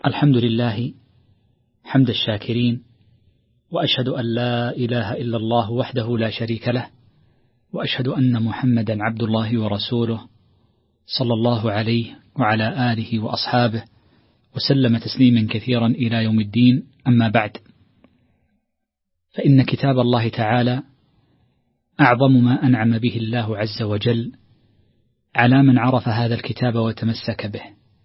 الحمد لله حمد الشاكرين، وأشهد أن لا إله إلا الله وحده لا شريك له، وأشهد أن محمدا عبد الله ورسوله صلى الله عليه وعلى آله وأصحابه وسلم تسليما كثيرا إلى يوم الدين. أما بعد، فإن كتاب الله تعالى أعظم ما أنعم به الله عز وجل على من عرف هذا الكتاب وتمسك به،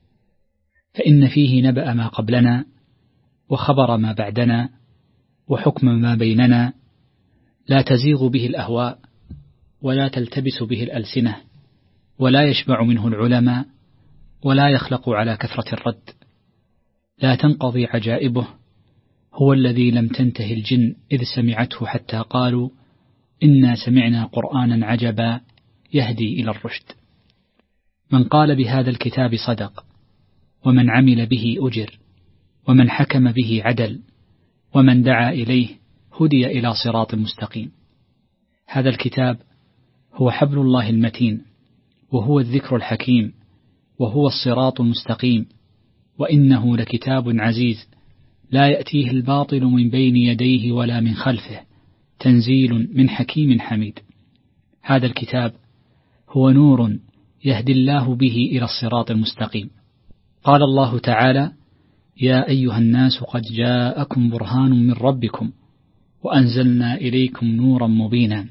فإن فيه نبأ ما قبلنا وخبر ما بعدنا وحكم ما بيننا، لا تزيغ به الأهواء ولا تلتبس به الألسنة، ولا يشبع منه العلماء ولا يخلق على كثرة الرد، لا تنقضي عجائبه. هو الذي لم تنته الجن إذ سمعته حتى قالوا إنا سمعنا قرآنا عجبا يهدي إلى الرشد. من قال بهذا الكتاب صدق، ومن عمل به أجر، ومن حكم به عدل، ومن دعا إليه هدي إلى صراط مستقيم. هذا الكتاب هو حبل الله المتين، وهو الذكر الحكيم، وهو الصراط المستقيم، وإنه لكتاب عزيز لا يأتيه الباطل من بين يديه ولا من خلفه، تنزيل من حكيم حميد. هذا الكتاب هو نور يهدي الله به إلى الصراط المستقيم. قال الله تعالى: يا أيها الناس قد جاءكم برهان من ربكم وأنزلنا إليكم نورا مبينا.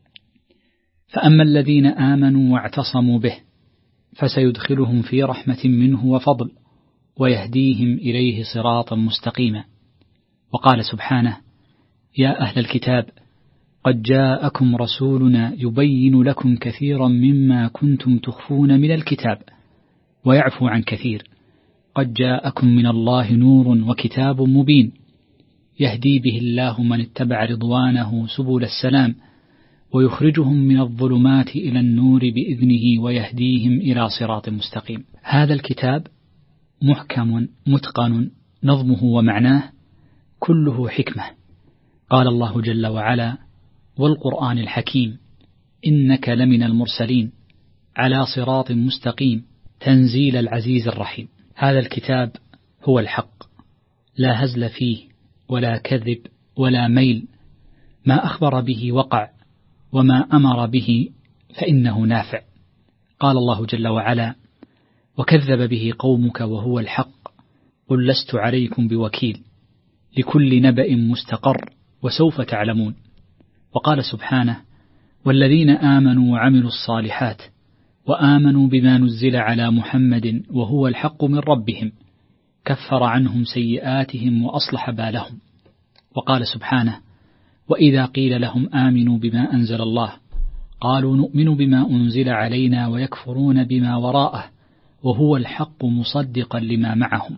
فأما الذين آمنوا واعتصموا به فسيدخلهم في رحمة منه وفضل ويهديهم إليه صراطا مستقيما. وقال سبحانه: يا أهل الكتاب قد جاءكم رسولنا يبين لكم كثيرا مما كنتم تخفون من الكتاب ويعفو عن كثير، قد جاءكم من الله نور وكتاب مبين يهدي به الله من اتبع رضوانه سبل السلام ويخرجهم من الظلمات إلى النور بإذنه ويهديهم إلى صراط مستقيم. هذا الكتاب محكم متقن، نظمه ومعناه كله حكمة. قال الله جل وعلا: والقرآن الحكيم إنك لمن المرسلين على صراط مستقيم تنزيل العزيز الرحيم. هذا الكتاب هو الحق، لا هزل فيه ولا كذب ولا ميل، ما أخبر به وقع، وما أمر به فإنه نافع. قال الله جل وعلا: وكذب به قومك وهو الحق قل لست عليكم بوكيل لكل نبأ مستقر وسوف تعلمون. وقال سبحانه: والذين آمنوا وعملوا الصالحات وآمنوا بما نزل على محمد وهو الحق من ربهم كفر عنهم سيئاتهم وأصلح بالهم. وقال سبحانه: وإذا قيل لهم آمنوا بما أنزل الله قالوا نؤمن بما أنزل علينا ويكفرون بما وراءه وهو الحق مصدقا لما معهم.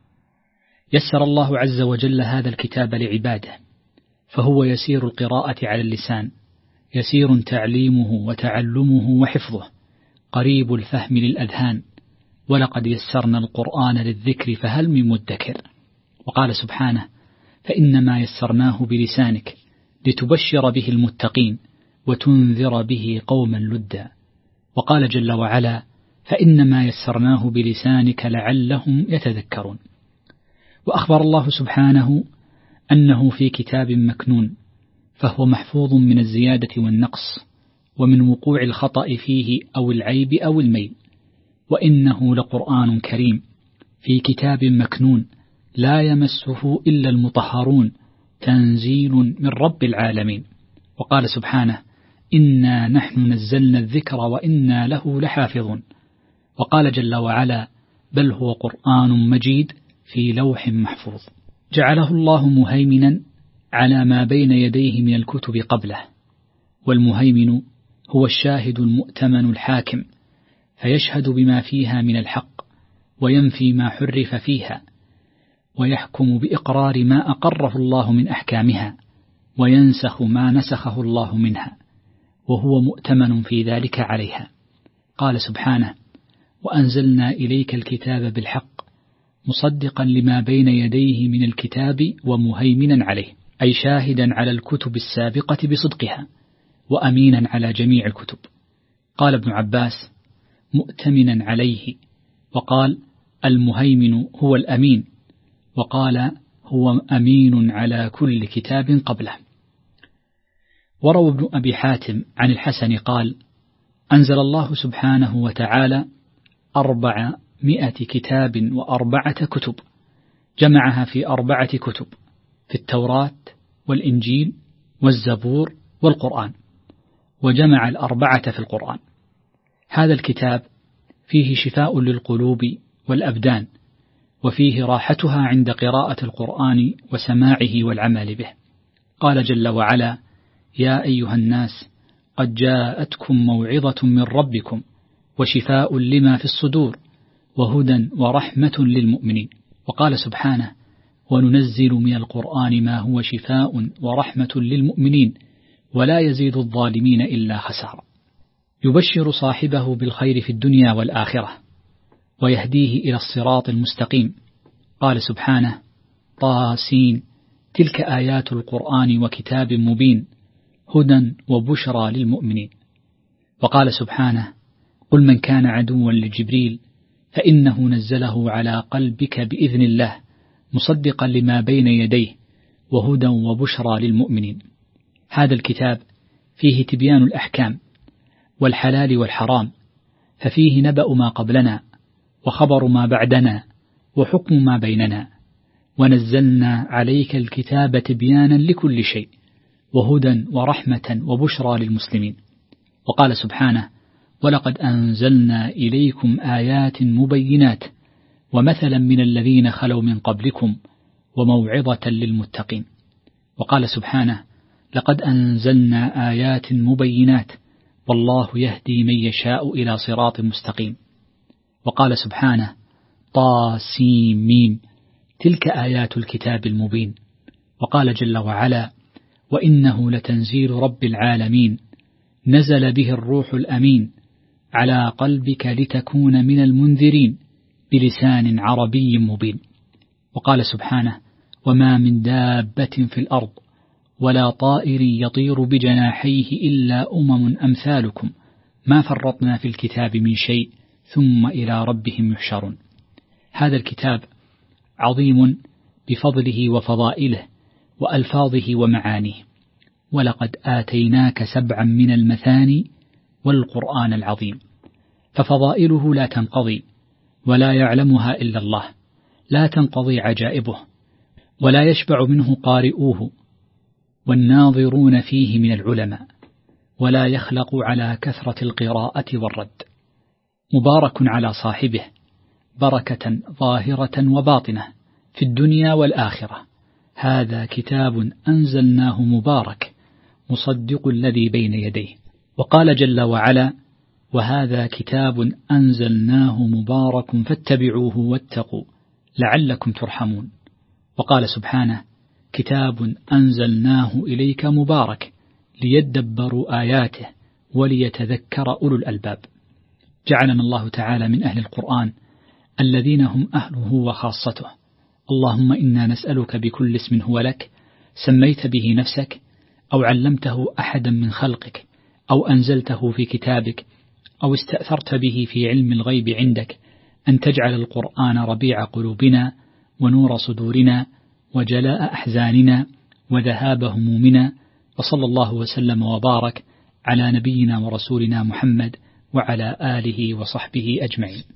يسر الله عز وجل هذا الكتاب لعباده، فهو يسير القراءة على اللسان، يسير تعليمه وتعلمه وحفظه، قريب الفهم للأذهان، ولقد يسرنا القرآن للذكر فهل من مدكر. وقال سبحانه: فإنما يسرناه بلسانك لتبشر به المتقين وتنذر به قوما لدا. وقال جل وعلا: فإنما يسرناه بلسانك لعلهم يتذكرون. وأخبر الله سبحانه أنه في كتاب مكنون، فهو محفوظ من الزيادة والنقص ومن وقوع الخطأ فيه أو العيب أو الميل، وإنه لقرآن كريم في كتاب مكنون لا يمسه إلا المطهرون تنزيل من رب العالمين. وقال سبحانه: إنا نحن نزلنا الذكر وإنا له لحافظون. وقال جل وعلا: بل هو قرآن مجيد في لوح محفوظ. جعله الله مهيمنا على ما بين يديه من الكتب قبله، والمهيمن هو الشاهد المؤتمن الحاكم، فيشهد بما فيها من الحق وينفي ما حرف فيها، ويحكم بإقرار ما أقره الله من أحكامها وينسخ ما نسخه الله منها، وهو مؤتمن في ذلك عليها. قال سبحانه: وأنزلنا إليك الكتاب بالحق مصدقا لما بين يديه من الكتاب ومهيمنا عليه، أي شاهدا على الكتب السابقة بصدقها وأمينا على جميع الكتب. قال ابن عباس: مؤتمنا عليه. وقال: المهيمن هو الأمين وقال هو أمين على كل كتاب قبله. وروى ابن أبي حاتم عن الحسن قال أنزل الله سبحانه وتعالى 400 كتاب و4 كتب، جمعها في 4 كتب، في التوراة والإنجيل والزبور والقرآن، وجمع 4 في القرآن. هذا الكتاب فيه شفاء للقلوب والأبدان، وفيه راحتها عند قراءة القرآن وسماعه والعمل به. قال جل وعلا يا أيها الناس قد جاءتكم موعظة من ربكم وشفاء لما في الصدور وهدى ورحمة للمؤمنين. وقال سبحانه وننزل من القرآن ما هو شفاء ورحمة للمؤمنين ولا يزيد الظالمين إلا خسارا. يبشر صاحبه بالخير في الدنيا والآخرة ويهديه إلى الصراط المستقيم. قال سبحانه طاسين تلك آيات القرآن وكتاب مبين هدى وبشرى للمؤمنين. وقال سبحانه قل من كان عدوا لجبريل فإنه نزله على قلبك بإذن الله مصدقا لما بين يديه وهدى وبشرى للمؤمنين. هذا الكتاب فيه تبيان الأحكام والحلال والحرام، ففيه نبأ ما قبلنا وخبر ما بعدنا وحكم ما بيننا، ونزلنا عليك الكتاب تبيانا لكل شيء وهدى ورحمة وبشرى للمسلمين. وقال سبحانه ولقد أنزلنا إليكم آيات مبينات ومثلا من الذين خلوا من قبلكم وموعظة للمتقين. وقال سبحانه لقد أنزلنا آيات مبينات والله يهدي من يشاء إلى صراط مستقيم. وقال سبحانه طاسيم تلك آيات الكتاب المبين. وقال جل وعلا وإنه لتنزيل رب العالمين نزل به الروح الأمين على قلبك لتكون من المنذرين بلسان عربي مبين. وقال سبحانه وما من دابة في الأرض ولا طائر يطير بجناحيه إلا أمثالكم ما فرطنا في الكتاب من شيء ثم إلى ربهم يحشرون. هذا الكتاب عظيم بفضله وفضائله وألفاظه ومعانيه. ولقد آتيناك 7 من المثاني والقرآن العظيم. ففضائله لا تنقضي ولا يعلمها إلا الله، لا تنقضي عجائبه ولا يشبع منه قارئوه والناظرون فيه من العلماء، ولا يخلق على كثرة القراءة والرد. مبارك على صاحبه بركة ظاهرة وباطنة في الدنيا والآخرة. هذا كتاب أنزلناه مبارك مصدق الذي بين يديه. وقال جل وعلا وهذا كتاب أنزلناه مبارك فاتبعوه واتقوا لعلكم ترحمون. وقال سبحانه كتاب أنزلناه إليك مبارك ليدبروا آياته وليتذكر أولو الألباب. جعلنا الله تعالى من أهل القرآن الذين هم أهله وخاصته. اللهم إنا نسألك بكل اسم هو لك سميت به نفسك أو علمته أحدا من خلقك أو أنزلته في كتابك أو استأثرت به في علم الغيب عندك أن تجعل القرآن ربيع قلوبنا ونور صدورنا وجلاء أحزاننا وذهاب همومنا. وصلى الله وسلم وبارك على نبينا ورسولنا محمد وعلى آله وصحبه أجمعين.